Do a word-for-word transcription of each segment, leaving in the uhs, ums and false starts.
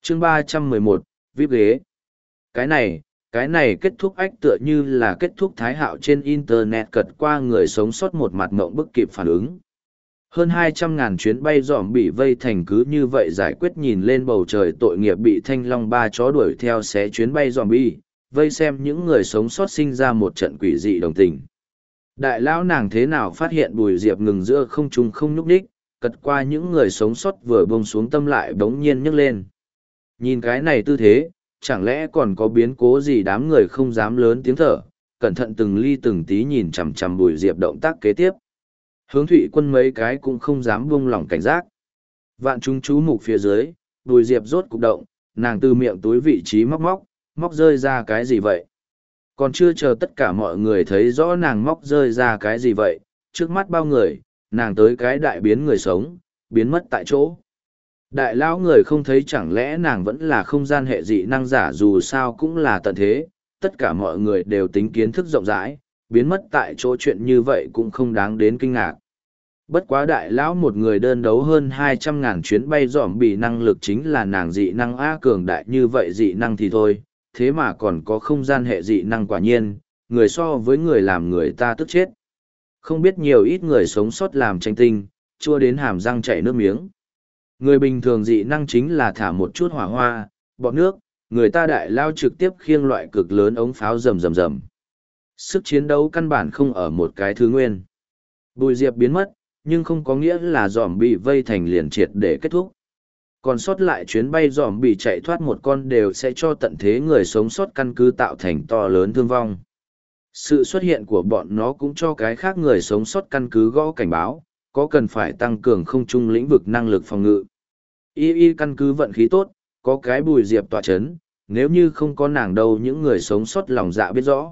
chương ba trăm mười một, vê i pê ghế. Cái này, cái này kết thúc ách tựa như là kết thúc thái hạo trên Internet cật qua người sống sót một mặt mộng bức kịp phản ứng. Hơn hai trăm ngàn chuyến bay dòm bị vây thành cứ như vậy giải quyết nhìn lên bầu trời tội nghiệp bị thanh long ba chó đuổi theo xé chuyến bay dòm bi, vây xem những người sống sót sinh ra một trận quỷ dị đồng tình. Đại lão nàng thế nào phát hiện Bùi Diệp ngừng giữa không trung không nhúc đích, cật qua những người sống sót vừa buông xuống tâm lại bỗng nhiên nhấc lên. Nhìn cái này tư thế, chẳng lẽ còn có biến cố gì đám người không dám lớn tiếng thở, cẩn thận từng ly từng tí nhìn chằm chằm Bùi Diệp động tác kế tiếp. Hướng Thụy Quân mấy cái cũng không dám buông lỏng cảnh giác. Vạn chúng chú mục phía dưới, Bùi Diệp rốt cục động, nàng từ miệng túi vị trí móc móc, móc rơi ra cái gì vậy? Còn chưa chờ tất cả mọi người thấy rõ nàng móc rơi ra cái gì vậy, trước mắt bao người, nàng tới cái đại biến người sống, biến mất tại chỗ. Đại lão người không thấy chẳng lẽ nàng vẫn là không gian hệ dị năng giả dù sao cũng là tận thế, tất cả mọi người đều tính kiến thức rộng rãi, biến mất tại chỗ chuyện như vậy cũng không đáng đến kinh ngạc. Bất quá đại lão một người đơn đấu hơn hai trăm ngàn chuyến bay dòm bị năng lực chính là nàng dị năng A cường đại như vậy dị năng thì thôi, thế mà còn có không gian hệ dị năng quả nhiên, người so với người làm người ta tức chết. Không biết nhiều ít người sống sót làm tranh tinh, chua đến hàm răng chảy nước miếng. Người bình thường dị năng chính là thả một chút hỏa hoa, bọt nước, người ta đại lao trực tiếp khiêng loại cực lớn ống pháo rầm rầm rầm. Sức chiến đấu căn bản không ở một cái thứ nguyên. Bùi Diệp biến mất, nhưng không có nghĩa là dòm bị vây thành liền triệt để kết thúc. Còn sót lại chuyến bay dòm bị chạy thoát một con đều sẽ cho tận thế người sống sót căn cứ tạo thành to lớn thương vong. Sự xuất hiện của bọn nó cũng cho cái khác người sống sót căn cứ gõ cảnh báo, có cần phải tăng cường không trung lĩnh vực năng lực phòng ngự. Y y căn cứ vận khí tốt, có cái Bùi Diệp tọa chấn, nếu như không có nàng đâu những người sống sót lòng dạ biết rõ.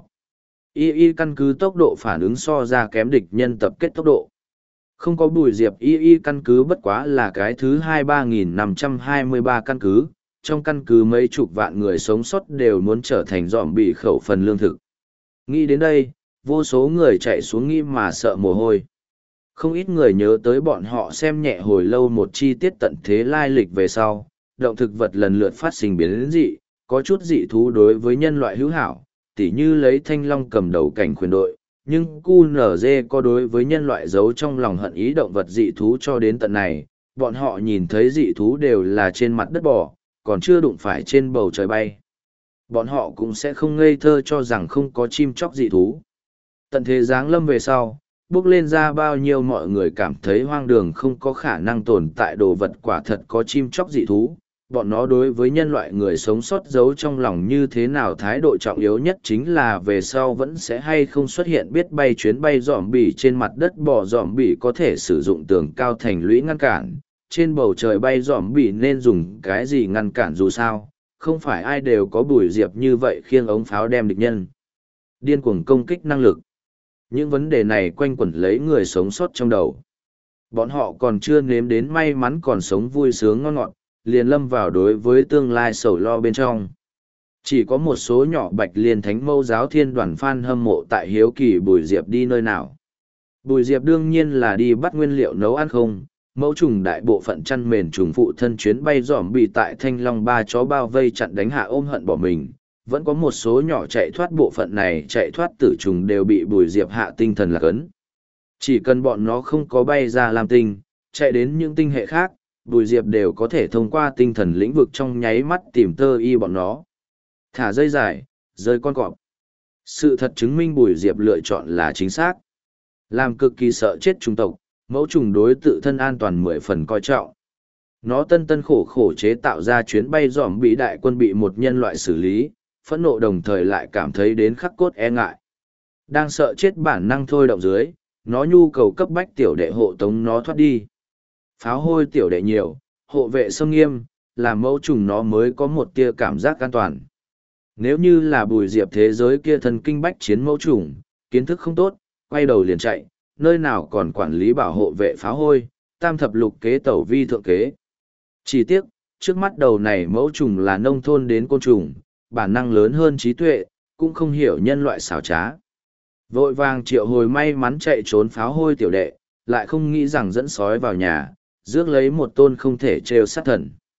Y y căn cứ tốc độ phản ứng so ra kém địch nhân tập kết tốc độ. Không có Bùi Diệp y y căn cứ bất quá là cái thứ hai ba nghìn năm trăm hai mươi ba căn cứ, trong căn cứ mấy chục vạn người sống sót đều muốn trở thành dòm bị khẩu phần lương thực. Nghĩ đến đây, vô số người chạy xuống nghi mà sợ mồ hôi. Không ít người nhớ tới bọn họ xem nhẹ hồi lâu một chi tiết tận thế lai lịch về sau, động thực vật lần lượt phát sinh biến dị, có chút dị thú đối với nhân loại hữu hảo, tỉ như lấy thanh long cầm đầu cảnh khuyển đội, nhưng cu nở dê có đối với nhân loại giấu trong lòng hận ý động vật dị thú cho đến tận này, bọn họ nhìn thấy dị thú đều là trên mặt đất bò, còn chưa đụng phải trên bầu trời bay. Bọn họ cũng sẽ không ngây thơ cho rằng không có chim chóc dị thú. Tận thế giáng lâm về sau, bước lên ra bao nhiêu mọi người cảm thấy hoang đường không có khả năng tồn tại đồ vật quả thật có chim chóc dị thú. Bọn nó đối với nhân loại người sống sót giấu trong lòng như thế nào thái độ trọng yếu nhất chính là về sau vẫn sẽ hay không xuất hiện biết bay chuyến bay dòm bỉ trên mặt đất bò dòm bỉ có thể sử dụng tường cao thành lũy ngăn cản. Trên bầu trời bay dòm bỉ nên dùng cái gì ngăn cản dù sao, không phải ai đều có Bùi Diệp như vậy khiêng ống pháo đem địch nhân. Điên cuồng công kích năng lực. Những vấn đề này quanh quẩn lấy người sống sót trong đầu. Bọn họ còn chưa nếm đến may mắn còn sống vui sướng ngon ngọt, liền lâm vào đối với tương lai sầu lo bên trong. Chỉ có một số nhỏ Bạch Liên Thánh Mẫu giáo thiên đoàn fan hâm mộ tại hiếu kỳ Bùi Diệp đi nơi nào. Bùi Diệp đương nhiên là đi bắt nguyên liệu nấu ăn không, mẫu trùng đại bộ phận chăn mền trùng phụ thân chuyến bay dòm bị tại Thanh Long ba chó bao vây chặn đánh hạ ôm hận bỏ mình. Vẫn có một số nhỏ chạy thoát bộ phận này chạy thoát tử trùng đều bị Bùi Diệp hạ tinh thần lạc ấn. Chỉ cần bọn nó không có bay ra làm tinh, chạy đến những tinh hệ khác, Bùi Diệp đều có thể thông qua tinh thần lĩnh vực trong nháy mắt tìm tơ y bọn nó. Thả dây dài, rơi con cọp. Sự thật chứng minh Bùi Diệp lựa chọn là chính xác. Làm cực kỳ sợ chết chủng tộc, mẫu trùng đối tự thân an toàn mười phần coi trọng. Nó tân tân khổ khổ chế tạo ra chuyến bay dòm bị đại quân bị một nhân loại xử lý, phẫn nộ đồng thời lại cảm thấy đến khắc cốt e ngại. Đang sợ chết bản năng thôi động dưới, nó nhu cầu cấp bách tiểu đệ hộ tống nó thoát đi. Pháo hôi tiểu đệ nhiều, hộ vệ xâm nghiêm, làm mẫu trùng nó mới có một tia cảm giác an toàn. Nếu như là Bùi Diệp thế giới kia thần kinh bách chiến mẫu trùng, kiến thức không tốt, quay đầu liền chạy, nơi nào còn quản lý bảo hộ vệ pháo hôi, tam thập lục kế tẩu vi thượng kế. Chỉ tiếc, trước mắt đầu này mẫu trùng là nông thôn đến côn trùng, bản năng lớn hơn trí tuệ, cũng không hiểu nhân loại xảo trá. Vội vàng triệu hồi may mắn chạy trốn pháo hôi tiểu đệ, lại không nghĩ rằng dẫn sói vào nhà, rước lấy một tôn không thể trêu sát thần.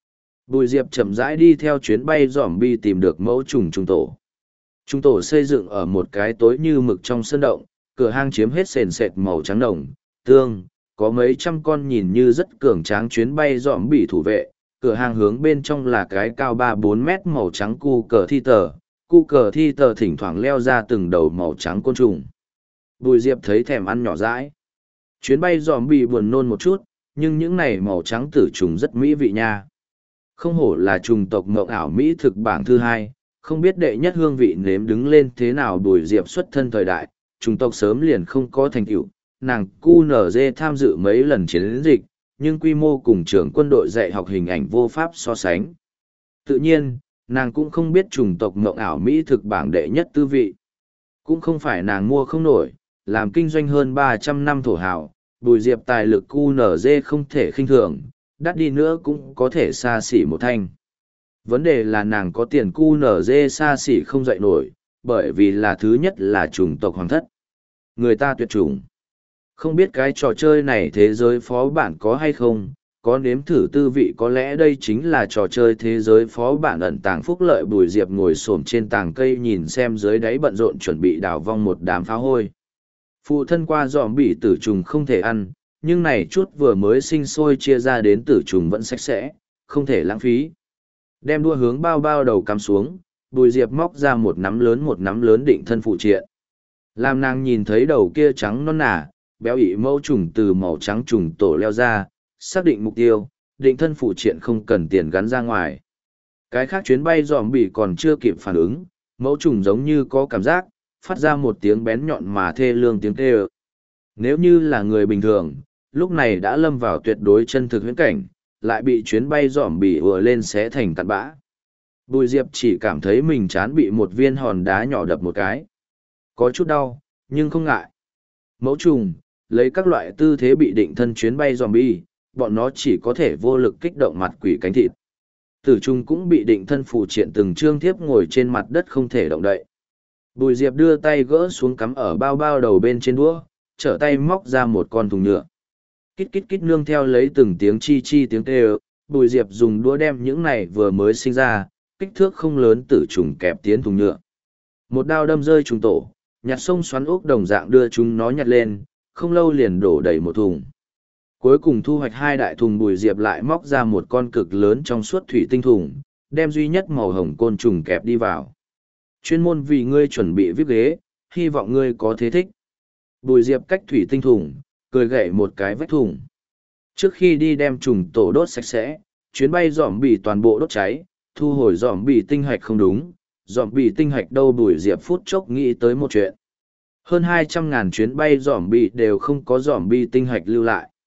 Bùi Diệp chậm rãi đi theo chuyến bay dòm bi tìm được mẫu trùng trung tổ. Trung tổ xây dựng ở một cái tối như mực trong sân động, cửa hang chiếm hết sền sệt màu trắng đồng, tương, có mấy trăm con nhìn như rất cường tráng chuyến bay dòm bị thủ vệ. Cửa hang hướng bên trong là cái cao ba bốn mét màu trắng cu cờ thi tờ, cu cờ thi tờ thỉnh thoảng leo ra từng đầu màu trắng côn trùng. Bùi Diệp thấy thèm ăn nhỏ dãi. Chuyến bay dòm bị buồn nôn một chút, nhưng những này màu trắng tử trùng rất mỹ vị nha. Không hổ là trùng tộc mộng ảo mỹ thực bảng thứ hai, không biết đệ nhất hương vị nếm đứng lên thế nào. Bùi Diệp xuất thân thời đại, trùng tộc sớm liền không có thành tựu, nàng cu nở dê tham dự mấy lần chiến dịch, nhưng quy mô cùng trường quân đội dạy học hình ảnh vô pháp so sánh. Tự nhiên, nàng cũng không biết trùng tộc mộng ảo mỹ thực bảng đệ nhất tư vị. Cũng không phải nàng mua không nổi, làm kinh doanh hơn ba trăm năm thổ hào, Bùi Diệp tài lực cu nở dê không thể khinh thường, đắt đi nữa cũng có thể xa xỉ một thanh. Vấn đề là nàng có tiền cu nở dê xa xỉ không dậy nổi, bởi vì là thứ nhất là chủng tộc hoàng thất. Người ta tuyệt chủng. Không biết cái trò chơi này thế giới phó bản có hay không, có nếm thử tư vị, có lẽ đây chính là trò chơi thế giới phó bản ẩn tàng phúc lợi. Bùi Diệp ngồi xổm trên tàng cây nhìn xem dưới đáy bận rộn chuẩn bị đào vong một đám pháo hôi. Phụ thân qua dòm bị tử trùng không thể ăn, nhưng này chút vừa mới sinh sôi chia ra đến tử trùng vẫn sạch sẽ, không thể lãng phí. Đem đua hướng bao bao đầu cắm xuống, Bùi Diệp móc ra một nắm lớn một nắm lớn định thân phụ triện. Làm nàng nhìn thấy đầu kia trắng non nả, béo ị mẫu trùng từ màu trắng trùng tổ leo ra, xác định mục tiêu, định thân phụ triện không cần tiền gắn ra ngoài. Cái khác chuyến bay dòm bị còn chưa kịp phản ứng, mẫu trùng giống như có cảm giác, phát ra một tiếng bén nhọn mà thê lương tiếng kêu. Nếu như là người bình thường, lúc này đã lâm vào tuyệt đối chân thực huyễn cảnh, lại bị chuyến bay dòm bị ùa lên xé thành cặn bã. Bùi Diệp chỉ cảm thấy mình chán bị một viên hòn đá nhỏ đập một cái. Có chút đau, nhưng không ngại. Mẫu trùng, lấy các loại tư thế bị định thân chuyến bay zombie, bọn nó chỉ có thể vô lực kích động mặt quỷ cánh thịt. Tử trùng cũng bị định thân phù triện từng trương thiếp ngồi trên mặt đất không thể động đậy. Bùi Diệp đưa tay gỡ xuống cắm ở bao bao đầu bên trên đũa, trở tay móc ra một con thùng nhựa. Kít kít kít nương theo lấy từng tiếng chi chi tiếng kêu, Bùi Diệp dùng đũa đem những này vừa mới sinh ra, kích thước không lớn tử trùng kẹp tiến thùng nhựa. Một đao đâm rơi trùng tổ, nhặt sông xoắn ốc đồng dạng đưa chúng nó nhặt lên, không lâu liền đổ đầy một thùng. Cuối cùng thu hoạch hai đại thùng. Bùi Diệp lại móc ra một con cực lớn trong suốt thủy tinh thùng, đem duy nhất màu hồng côn trùng kẹp đi vào. Chuyên môn vì ngươi chuẩn bị vip ghế, hy vọng ngươi có thế thích. Bùi Diệp cách thủy tinh thùng, cười gậy một cái vách thùng. Trước khi đi đem trùng tổ đốt sạch sẽ, chuyến bay dòm bị toàn bộ đốt cháy, thu hồi dòm bị tinh hạch không đúng, dòm bị tinh hạch đâu. Bùi Diệp phút chốc nghĩ tới một chuyện. Hơn hai trăm ngàn chuyến bay dòm bị đều không có dòm bị tinh hạch lưu lại.